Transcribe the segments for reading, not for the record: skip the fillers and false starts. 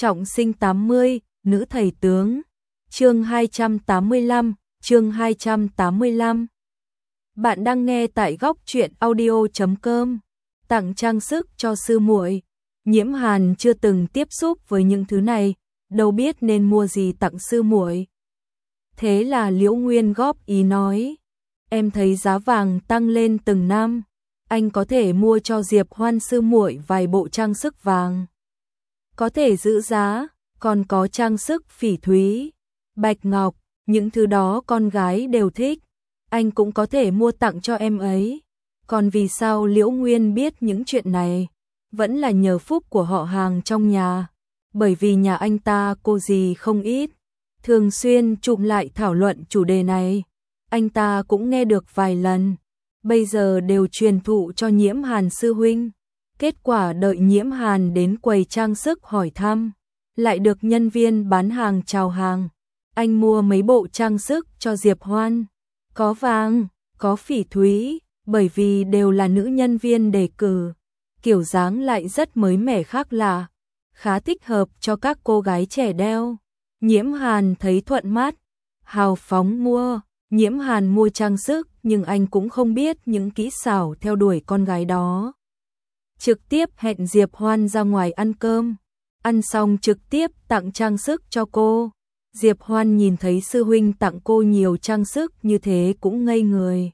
Trọng sinh 80, nữ thầy tướng. Chương 285, chương 285. Bạn đang nghe tại góc truyện audio.com. Tặng trang sức cho sư muội. Nhiễm Hàn chưa từng tiếp xúc với những thứ này, đâu biết nên mua gì tặng sư muội. Thế là Liễu Nguyên góp ý nói, em thấy giá vàng tăng lên từng năm, anh có thể mua cho Diệp Hoan sư muội vài bộ trang sức vàng. Có thể giữ giá, còn có trang sức phỉ thúy, bạch ngọc, những thứ đó con gái đều thích, anh cũng có thể mua tặng cho em ấy. Còn vì sao Liễu Nguyên biết những chuyện này? Vẫn là nhờ phúc của họ hàng trong nhà, bởi vì nhà anh ta cô dì không ít, thường xuyên chụm lại thảo luận chủ đề này, anh ta cũng nghe được vài lần, bây giờ đều truyền thụ cho Nhiễm Hàn sư huynh. Kết quả đợi Nhiễm Hàn đến quầy trang sức hỏi thăm, lại được nhân viên bán hàng chào hàng. Anh mua mấy bộ trang sức cho Diệp Hoan, có vàng, có phỉ thúy, bởi vì đều là nữ nhân viên đề cử, kiểu dáng lại rất mới mẻ khác lạ, khá thích hợp cho các cô gái trẻ đeo. Nhiễm Hàn thấy thuận mắt, hào phóng mua. Nhiễm Hàn mua trang sức nhưng anh cũng không biết những kỹ xảo theo đuổi con gái đó. Trực tiếp hẹn Diệp Hoan ra ngoài ăn cơm, ăn xong trực tiếp tặng trang sức cho cô. Diệp Hoan nhìn thấy sư huynh tặng cô nhiều trang sức như thế cũng ngây người.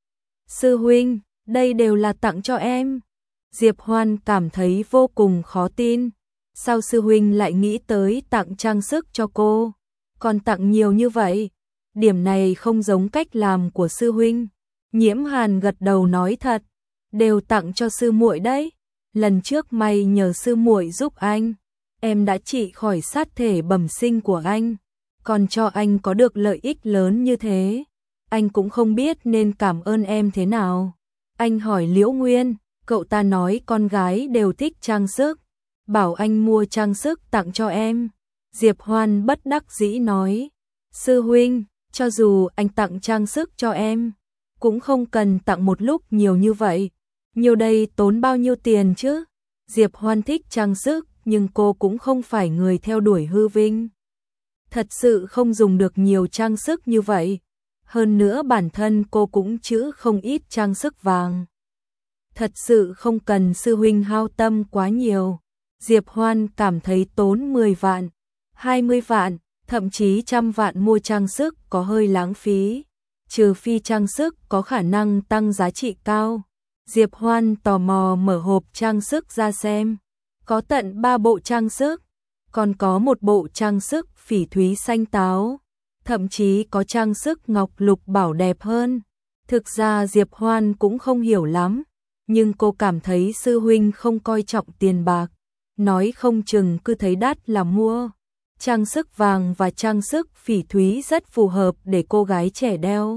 Sư huynh, đây đều là tặng cho em. Diệp Hoan cảm thấy vô cùng khó tin. Sao sư huynh lại nghĩ tới tặng trang sức cho cô, còn tặng nhiều như vậy? Điểm này không giống cách làm của sư huynh. Nhiễm Hàn gật đầu nói thật, đều tặng cho sư muội đấy. Lần trước may nhờ sư muội giúp anh, em đã trị khỏi sát thể bẩm sinh của anh, còn cho anh có được lợi ích lớn như thế, anh cũng không biết nên cảm ơn em thế nào. Anh hỏi Liễu Nguyên, cậu ta nói con gái đều thích trang sức, bảo anh mua trang sức tặng cho em. Diệp Hoan bất đắc dĩ nói, sư huynh, cho dù anh tặng trang sức cho em, cũng không cần tặng một lúc nhiều như vậy. Nhiều đây tốn bao nhiêu tiền chứ? Diệp Hoan thích trang sức, nhưng cô cũng không phải người theo đuổi hư vinh. Thật sự không dùng được nhiều trang sức như vậy. Hơn nữa bản thân cô cũng trữ không ít trang sức vàng. Thật sự không cần sư huynh hao tâm quá nhiều. Diệp Hoan cảm thấy tốn 10 vạn, 20 vạn, thậm chí 100 vạn mua trang sức có hơi lãng phí. Trừ phi trang sức có khả năng tăng giá trị cao. Diệp Hoan tò mò mở hộp trang sức ra xem, có tận 3 bộ trang sức, còn có một bộ trang sức phỉ thúy xanh táo, thậm chí có trang sức ngọc lục bảo đẹp hơn. Thực ra Diệp Hoan cũng không hiểu lắm, nhưng cô cảm thấy sư huynh không coi trọng tiền bạc, nói không chừng cứ thấy đắt là mua. Trang sức vàng và trang sức phỉ thúy rất phù hợp để cô gái trẻ đeo.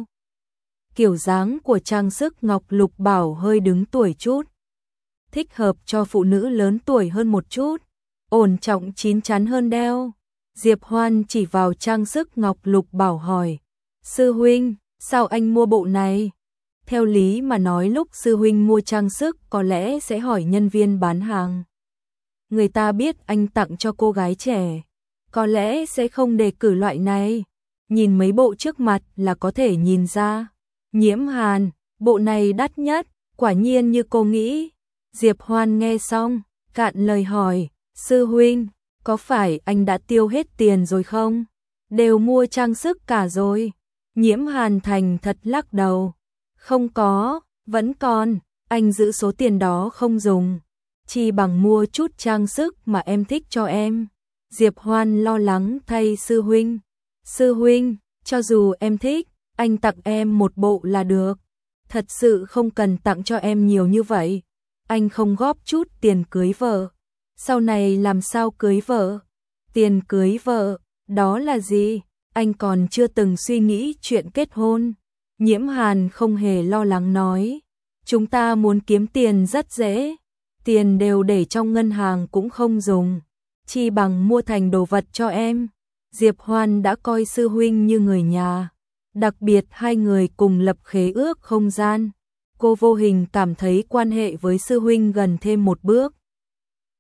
Kiểu dáng của trang sức ngọc lục bảo hơi đứng tuổi chút, thích hợp cho phụ nữ lớn tuổi hơn một chút, ổn trọng chín chắn hơn đeo. Diệp Hoan chỉ vào trang sức ngọc lục bảo hỏi, sư huynh, sao anh mua bộ này? Theo lý mà nói lúc sư huynh mua trang sức có lẽ sẽ hỏi nhân viên bán hàng. Người ta biết anh tặng cho cô gái trẻ, có lẽ sẽ không đề cử loại này. Nhìn mấy bộ trước mặt là có thể nhìn ra. Nhiễm Hàn, bộ này đắt nhất, quả nhiên như cô nghĩ. Diệp Hoan nghe xong, cạn lời hỏi, sư huynh, có phải anh đã tiêu hết tiền rồi không? Đều mua trang sức cả rồi. Nhiễm Hàn thành thật lắc đầu. Không có, vẫn còn, anh giữ số tiền đó không dùng, chỉ bằng mua chút trang sức mà em thích cho em. Diệp Hoan lo lắng thay sư huynh. Sư huynh, cho dù em thích, anh tặng em một bộ là được. Thật sự không cần tặng cho em nhiều như vậy. Anh không góp chút tiền cưới vợ. Sau này làm sao cưới vợ? Tiền cưới vợ, đó là gì? Anh còn chưa từng suy nghĩ chuyện kết hôn. Nhiễm Hàn không hề lo lắng nói. Chúng ta muốn kiếm tiền rất dễ. Tiền đều để trong ngân hàng cũng không dùng. Chỉ bằng mua thành đồ vật cho em. Diệp Hoan đã coi sư huynh như người nhà. Đặc biệt hai người cùng lập khế ước không gian. Cô vô hình cảm thấy quan hệ với sư huynh gần thêm một bước.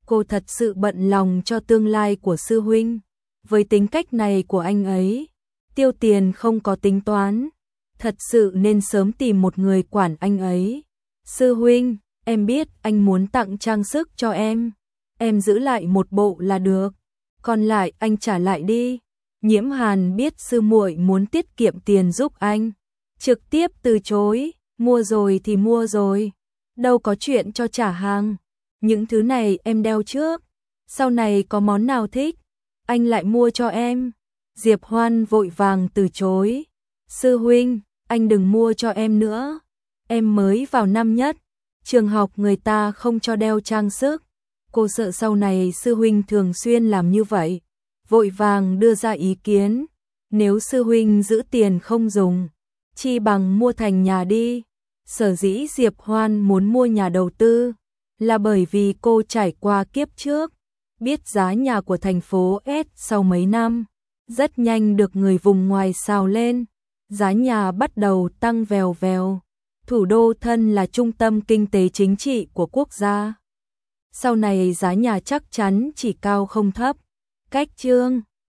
Cô thật sự bận lòng cho tương lai của sư huynh. Với tính cách này của anh ấy, tiêu tiền không có tính toán, thật sự nên sớm tìm một người quản anh ấy. Sư huynh, em biết anh muốn tặng trang sức cho em giữ lại một bộ là được, còn lại anh trả lại đi. Nhiễm Hàn biết sư muội muốn tiết kiệm tiền giúp anh, trực tiếp từ chối, mua rồi thì mua rồi, đâu có chuyện cho trả hàng. Những thứ này em đeo trước, sau này có món nào thích, anh lại mua cho em. Diệp Hoan vội vàng từ chối. Sư huynh, anh đừng mua cho em nữa. Em mới vào năm nhất, trường học người ta không cho đeo trang sức. Cô sợ sau này sư huynh thường xuyên làm như vậy, vội vàng đưa ra ý kiến. Nếu sư huynh giữ tiền không dùng, chi bằng mua thành nhà đi. Sở dĩ Diệp Hoan muốn mua nhà đầu tư là bởi vì cô trải qua kiếp trước, biết giá nhà của thành phố S sau mấy năm rất nhanh được người vùng ngoài xào lên, giá nhà bắt đầu tăng vèo vèo. Thủ đô thân là trung tâm kinh tế chính trị của quốc gia, sau này giá nhà chắc chắn chỉ cao không thấp. Cách chương